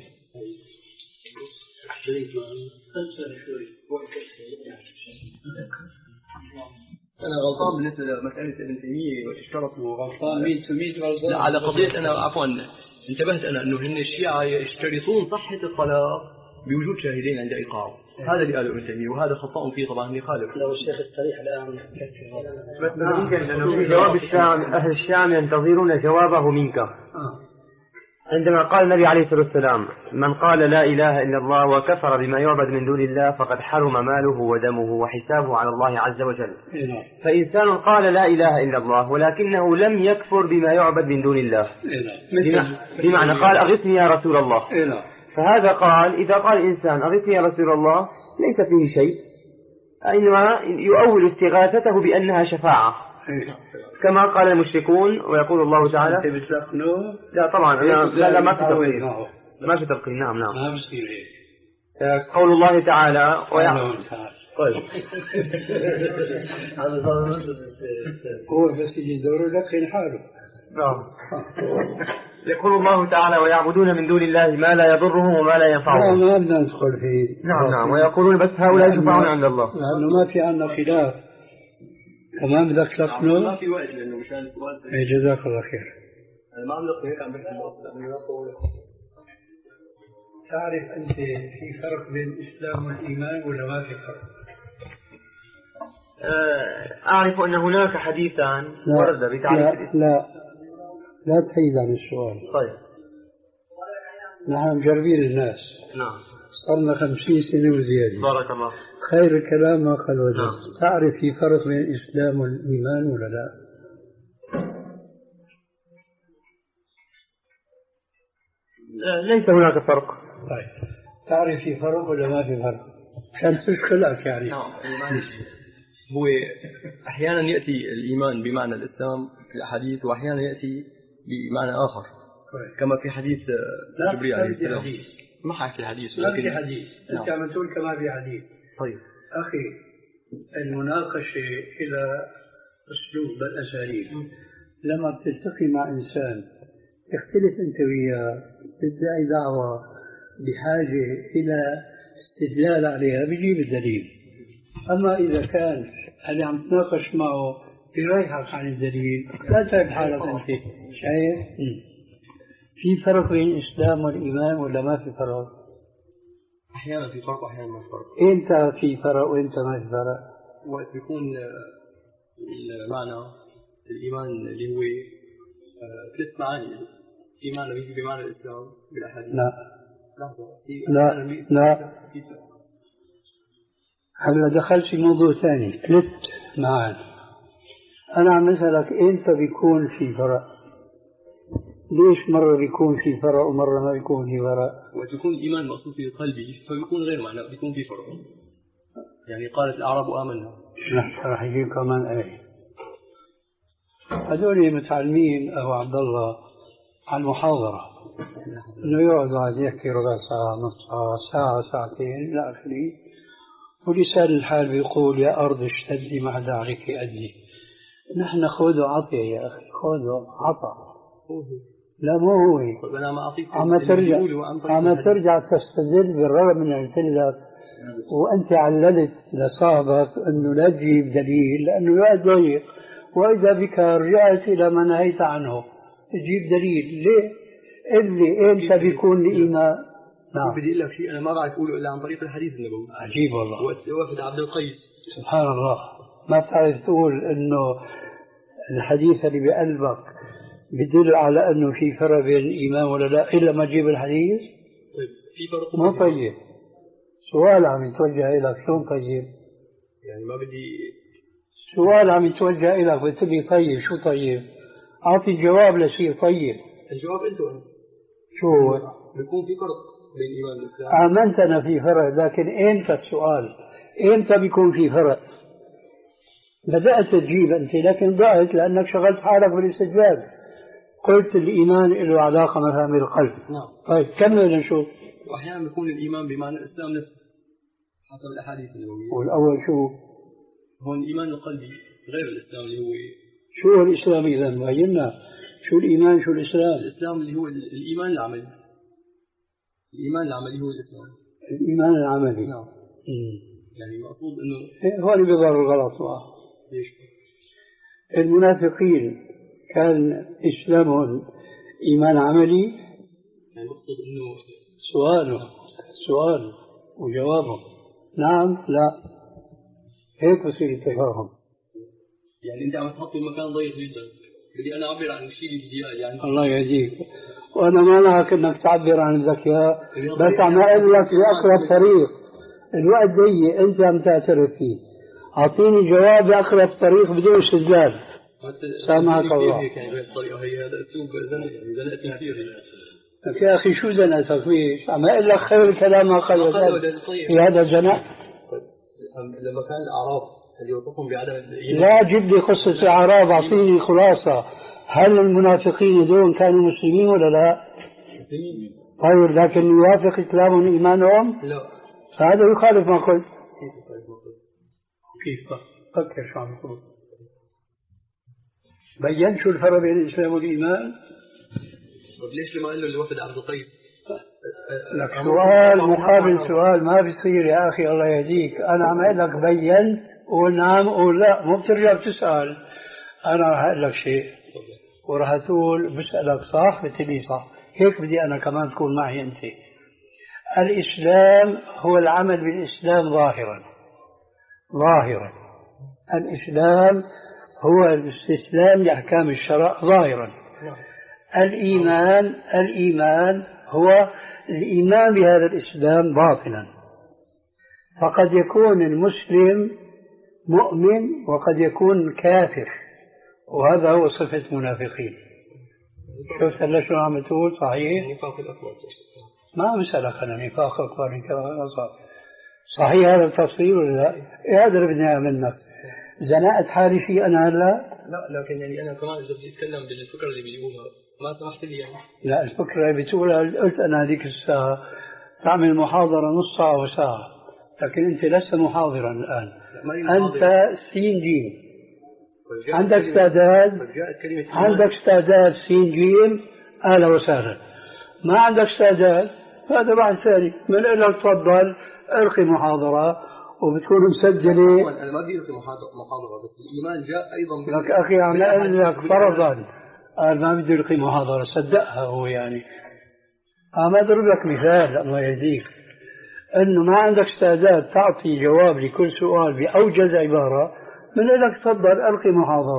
أنا غلطان بالنسبة لمسألة ابن تيمية واشترط غلطان مين تميت غلطان؟ على قضية أنا عفوا انتبهت أنا أنه هن الشيعة يشترطون صحة الطلاق بوجود شاهدين عند إيقاعه. هذا اللي قاله ابن تيمية وهذا خطأ فيه طبعا يخالف. لو الشيخ الصريح الآن يمكن في جواب الشام أهل الشام ينتظرون جوابه منك. عندما قال النبي عليه الصلاة والسلام: من قال لا إله إلا الله وكفر بما يعبد من دون الله فقد حرم ماله ودمه وحسابه على الله عز وجل. فإنسان قال لا إله إلا الله ولكنه لم يكفر بما يعبد من دون الله، بمعنى قال أغثني يا رسول الله، فهذا قال إذا قال إنسان أغثني يا رسول الله ليس فيه شيء، إنما يؤول استغاثته بأنها شفاعة كما قال المشركون. ويقول الله تعالى: أنت بتلقنه؟ لا طبعا لا, لا, لا ما في تلقين، ما في تلقين. نعم نعم ما بصير هيك. قول الله تعالى ويعلم. طيب هو بس يجي دوره يلقن حاله. نعم. يقول الله تعالى: ويعبدون من دون الله ما لا يضرهم وما لا ينفعهم. لا ما بدنا ندخل فيه. نعم نعم. ويقولون بس هؤلاء يشفعون عند الله، لأنه ما في عندنا خلاف. كمان بدك تلقنه؟ ما في وقت لأنه مشان السؤال. إيه جزاك الله خير. أنا ما عم لقي هيك عم بحكي بالأصل. تعرف أنت في فرق بين الإسلام والإيمان ولا ما في فرق؟ أعرف أن هناك حديثا ورد بتعريف لا لا لا تحيد عن السؤال. طيب نحن مجربين الناس. نعم. صرنا خمسين سنة وزيادة. بارك الله. خير الكلام ما قال وجه. نعم. تعرف في فرق بين الإسلام والإيمان ولا لا؟ ليس هناك فرق. طيب تعرف في فرق ولا ما في فرق؟ كان تشكلك يعني. نعم. هو أحيانا يأتي الإيمان بمعنى الإسلام في الأحاديث وأحيانا يأتي بمعنى آخر. كما في حديث جبريل عليه السلام. ما حكي حديث ما في حديث. أنت عم تقول كما في حديث. طيب أخي المناقشة إلى أسلوب الأساليب. لما بتلتقي مع إنسان اختلف أنت وياه تدعي دعوة بحاجة إلى استدلال عليها بيجيب الدليل. أما إذا كان اللي عم تناقش معه بيريحك عن الدليل لا تعب حالك أنت. شايف؟ في فرق بين الإسلام والإيمان ولا ما في فرق؟ أحيانا في فرق وأحيانا ما في فرق. إمتى في فرق وإمتى ما في فرق؟ وقت بيكون المعنى الإيمان اللي هو ثلاث معاني إيمان بيجي بمعنى الإسلام بالأحاديث. لا لحظة لا لا هلا دخلت في موضوع ثاني. ثلاث معاني. أنا عم أسألك إمتى بيكون في فرق؟ ليش مرة بيكون في فرق ومرة ما بيكون في فرق؟ وقت يكون الإيمان مقصود في قلبي فبيكون غير معنى، بيكون في فرق. يعني قالت الأعراب آمنا. راح يجيب كمان آية. هذول متعلمين أبو عبد الله على المحاضرة، إنه يقعد واحد يحكي ربع ساعة نص ساعة ساعة ساعتين إلى آخره، ولسان الحال بيقول يا أرض اشتدي ما حدا عليك أدي. نحن خذ وعطي يا أخي، خذ وعطى. لا مو هو عم ترجع عم ترجع تستدل بالرغم من قلت لك وأنت عللت لصاحبك أنه لا تجيب دليل لأنه الوقت ضيق، وإذا بك رجعت إلى ما نهيت عنه تجيب دليل. ليه؟ اللي إمتى بيكون الإيمان؟ نعم. بدي أقول لك شيء أنا ما بعرف أقوله إلا عن طريق الحديث النبوي. عجيب والله. وقت عبد القيس سبحان الله ما بتعرف تقول إنه الحديث اللي بقلبك بدل على أنه في فرق بين الإيمان ولا لا إلا ما تجيب الحديث. طيب في فرق ما طيب سؤال عم يتوجه إليك شلون طيب؟ يعني ما بدي سؤال عم يتوجه إليك بتقول طيب شو طيب؟ أعطي الجواب لشيء طيب. الجواب أنت وأنت شو هو؟ بيكون في فرق بين الإيمان والإسلام. آمنت أنا في فرق، لكن إمتى السؤال؟ إمتى بيكون في فرق؟ بدأت تجيب أنت لكن ضعت لأنك شغلت حالك بالاستدلال. قلت الإيمان له علاقة مثلا بالقلب. نعم. طيب كمل نشوف. وأحيانا بيكون الإيمان بمعنى الإسلام نفسه حسب الأحاديث النبوية. والأول شو؟ هون الإيمان القلبي غير الإسلام اللي هو شو هو الإسلام إذا بينا؟ شو الإيمان شو الإسلام؟ الإسلام اللي هو الإيمان العملي. الإيمان العملي هو الإسلام. الإيمان العملي. نعم. يعني مقصود إنه هون بيظهر الغلط. ليش؟ المنافقين كان إسلامهم إيمان عملي. يعني مقصود إنه سؤاله سؤال وجوابه نعم لا هيك بصير التفاهم. يعني أنت عم تحط المكان ضيق جدا، بدي أنا أعبر عن الشيء الذكاء يعني. الله يهديك. وأنا ما نهاك إنك تعبر عن الذكاء، بس عم أقول لك بأقرب طريق. الوقت ضيق أنت عم تعترف فيه، أعطيني جواب بأقرب طريق بدون استدلال. سامحك الله. هي هذا أسلوب زنقتني كثير. يا أخي شو زنقتك فيه؟ عم أقول لك خير الكلام ما قال في هذا زنق. لما كان الأعراب اللي وصفهم بعدم الإيمان. لا جيب لي قصة الأعراب، أعطيني خلاصة. هل المنافقين دون كانوا مسلمين ولا لا؟ مسلمين. طيب لكن يوافق كلامهم إيمانهم؟ لا. فهذا يخالف ما قلت. كيف يخالف ما قلت؟ كيف؟ فكر شو عم تقول. بين شو الفرق بين الإسلام والإيمان؟ ليش لما قال له الوفد عبد القيس؟ لك سؤال مقابل سؤال ما بيصير يا أخي الله يهديك. أنا عم أقول لك بين قول نعم قول لا، مو بترجع بتسأل. أنا راح أقول لك شيء وراح تقول بسألك صح بتقولي صح. هيك بدي أنا كمان تكون معي أنت. الإسلام هو العمل بالإسلام ظاهرا ظاهرا. الإسلام هو الاستسلام لأحكام الشرع ظاهرا. الإيمان الإيمان هو الإيمان بهذا الإسلام باطنا. فقد يكون المسلم مؤمن وقد يكون كافر، وهذا هو صفة المنافقين. شوف هلا شو عم تقول صحيح؟ نفاق الأكبر. ما مسألة أنا نفاق أكبر صحيح هذا التفصيل ولا لا؟ إيه هذا اللي بدي إياه منك. زنقت حالي فيه أنا هلا؟ لا لكن يعني أنا كمان إذا بدي أتكلم بالفكرة اللي بيقولها ما سمحت لي يعني. لا الفكرة اللي بتقولها قلت أنا هذيك الساعة تعمل محاضرة نص ساعة وساعة، لكن أنت لست محاضرا الآن. أنت سين جيم. عندك استعداد عندك استعداد سين جيم أهلا وسهلا. ما عندك استعداد هذا بعد ثاني من لك تفضل ألقي محاضرة وبتكون مسجلة. أنا ما بدي ألقي محاضرة بس الإيمان جاء أيضا. لك أخي عم أقول لك فرضا قال ما بدي ألقي محاضرة صدقها هو يعني. عم أضرب لك مثال الله يهديك أنه ما عندك استعداد تعطي جواب لكل سؤال بأوجز عبارة من لك تفضل ألقي محاضرة.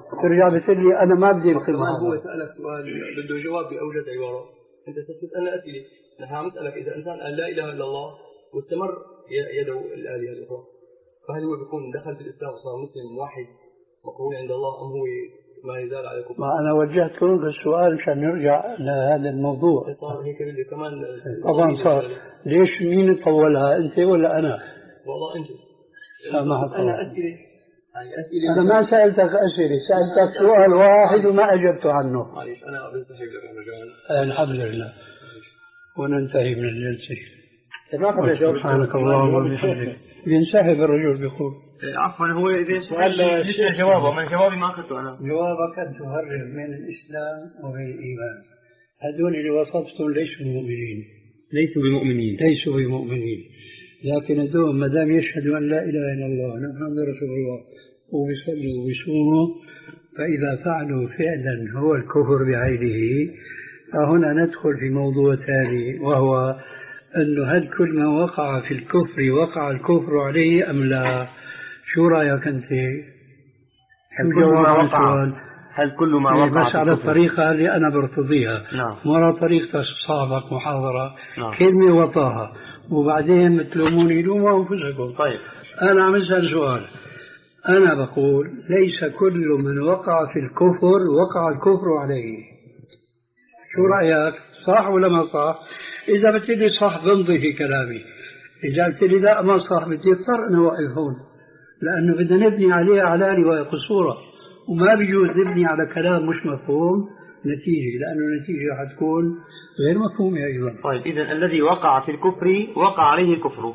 ترجع بتقول لي أنا ما بدي الخدمة. كمان هو سألك سؤال بده جواب بأوجز عبارة، أنت تسألنا أسئلة، نحن عم نسألك إذا إنسان قال لا إله إلا الله واستمر يدعو الآلهة الأخرى، فهل هو بيكون دخل في الإسلام وصار مسلم واحد مقبول عند الله أم هو ما يزال على كفر؟ ما أنا وجهت لكم السؤال مشان نرجع لهذا الموضوع. صار هيك بدي كمان طبعا صار. ليش مين طولها أنت ولا أنا؟ والله أنت. سامحك. أنا أسئلة. أسئلة. أنا ما سألتك أسئلة، سألتك سؤال واحد وما أجبت عنه. معلش أنا بنسحب لك يا رجال. الحمد لله. وننتهي من الجلسة. سبحانك اللهم وبحمدك. بينسحب الرجل بيقول. عفوا هو إذا سؤال لسه جوابه من جوابي ما أخذته أنا. جوابك أن تفرق بين الإسلام وبين الإيمان. هذول اللي وصفتهم ليسوا مؤمنين. ليسوا بمؤمنين. ليسوا بمؤمنين. لكن هذول ما دام يشهدوا أن لا إله إلا الله محمد رسول الله وبيصلوا وبيصوموا، فإذا فعلوا فعلا هو الكفر بعينه، فهنا ندخل في موضوع ثاني، وهو أنه هل كل ما وقع في الكفر وقع الكفر عليه أم لا؟ شو رأيك أنت؟ هل كل ما وقع هل كل ما وقع بس على الطريقة اللي أنا برتضيها. نعم. مرة طريقة صاحبك محاضرة. نعم. كلمة وطاها وبعدين بتلوموني لوموا أنفسكم. طيب أنا عم أسأل سؤال. أنا بقول ليس كل من وقع في الكفر وقع الكفر عليه. شو رأيك؟ صح ولا ما صح؟ إذا بتقولي صح بمضي في كلامي، إذا بتقولي لا ما صح بدي اضطر أنا واقف هون، لأنه بدنا نبني عليه على رواية قصورة، وما بيجوز نبني على كلام مش مفهوم نتيجة، لأنه النتيجة حتكون غير مفهومة أيضا. طيب إذا الذي وقع في الكفر وقع عليه الكفر،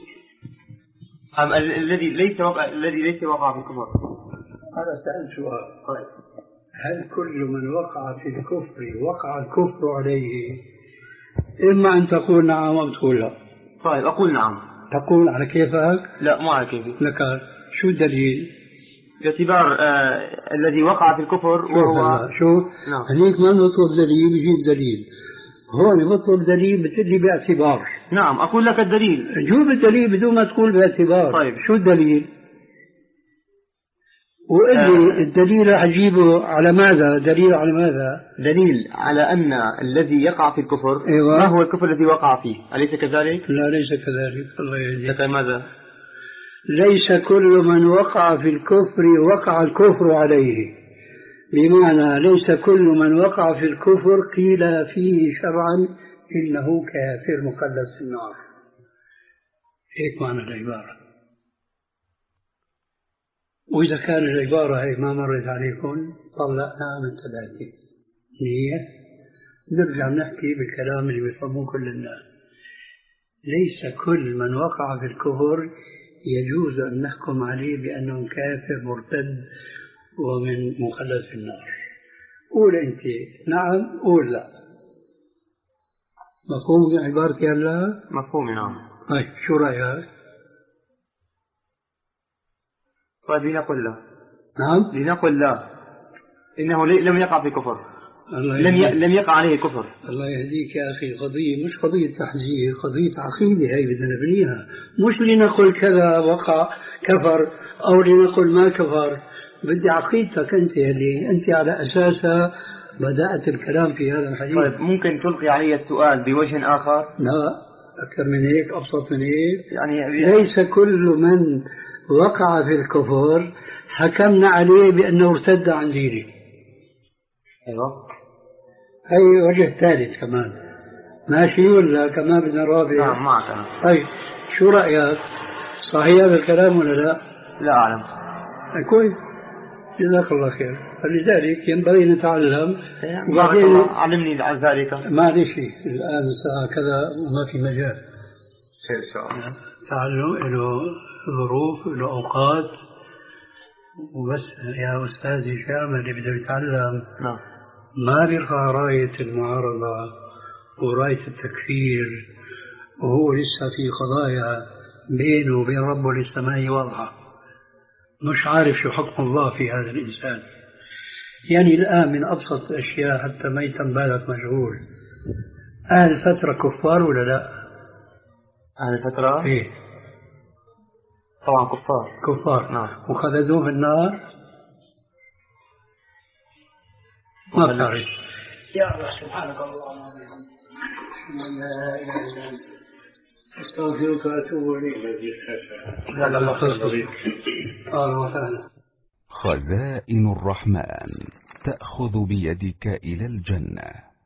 أم الذي ليس وقع الذي ليس وقع في الكفر؟ هذا سأل سؤال. طيب هل كل من وقع في الكفر وقع الكفر عليه؟ إما أن تقول نعم أو تقول لا. طيب أقول نعم. تقول على كيفك؟ لا مو على كيفي. لك شو الدليل؟ باعتبار آه الذي وقع في الكفر وهو شوف نعم. هنيك ما نطلب دليل يجيب دليل، هون بطلب دليل بتدي باعتبار. نعم أقول لك الدليل. جوب الدليل بدون ما تقول باعتبار. طيب شو الدليل؟ وقل لي آه. الدليل أجيبه على ماذا؟ دليل على ماذا؟ دليل على أن الذي يقع في الكفر أيوة. ما هو الكفر الذي وقع فيه، أليس كذلك؟ لا ليس كذلك. الله يهديك. ماذا؟ ليس كل من وقع في الكفر وقع الكفر عليه، بمعنى ليس كل من وقع في الكفر قيل فيه شرعا إنه كافر مخلد في النار. هيك معنى العبارة. وإذا كان العبارة هي ما مرت عليكم طلقناها من ثلاثة نية، نرجع نحكي بالكلام اللي بيفهموه كل الناس. ليس كل من وقع في الكفر يجوز أن نحكم عليه بأنه كافر مرتد ومن مخلد في النار. قول أنت نعم، قول لا. مفهوم عبارتي هلا؟ مفهوم نعم. طيب شو رأيك؟ طيب لنقل لا. نعم لنقل لا، إنه لم يقع في كفر، لم ي... لم يقع عليه كفر. الله يهديك يا أخي. قضية مش قضية تحذير، قضية عقيدة هي بدنا نبنيها، مش لنقل كذا وقع كفر أو لنقل ما كفر. بدي عقيدتك أنت اللي أنت على أساسها بدأت الكلام في هذا الحديث. طيب ممكن تلقي علي السؤال بوجه آخر؟ لا أكثر من هيك، أبسط من هيك. يعني ليس كل من وقع في الكفر حكمنا عليه بأنه ارتد عن دينه. أيوة. هي وجه ثالث كمان، ماشي ولا كمان بدنا رابع؟ نعم معك. طيب شو رأيك؟ صحيح هذا الكلام ولا لا؟ لا أعلم. كويس، جزاك الله خير. فلذلك ينبغي نتعلم. وبعدين علمني عن ذلك. معلش الآن الساعة كذا وما في مجال. خير إن شاء الله. تعلم له ظروف له أوقات، وبس يا أستاذ هشام اللي بده يتعلم نعم ما بيرفع راية المعارضة وراية التكفير وهو لسه في قضايا بينه وبين ربه للسماء واضحة، مش عارف شو حكم الله في هذا الإنسان. يعني الآن من أبسط الأشياء حتى ما يتم بالك مشغول، أهل الفترة كفار ولا لا؟ أهل الفترة؟ إيه طبعا كفار. كفار. نعم. وخلدوه في النار؟ ما تعرف. يا الله سبحانك اللهم وبحمدك لا اله الا انت استغفرك واتوب اليك. هذا الله وسهلا. خزائن الرحمن تأخذ بيدك إلى الجنة.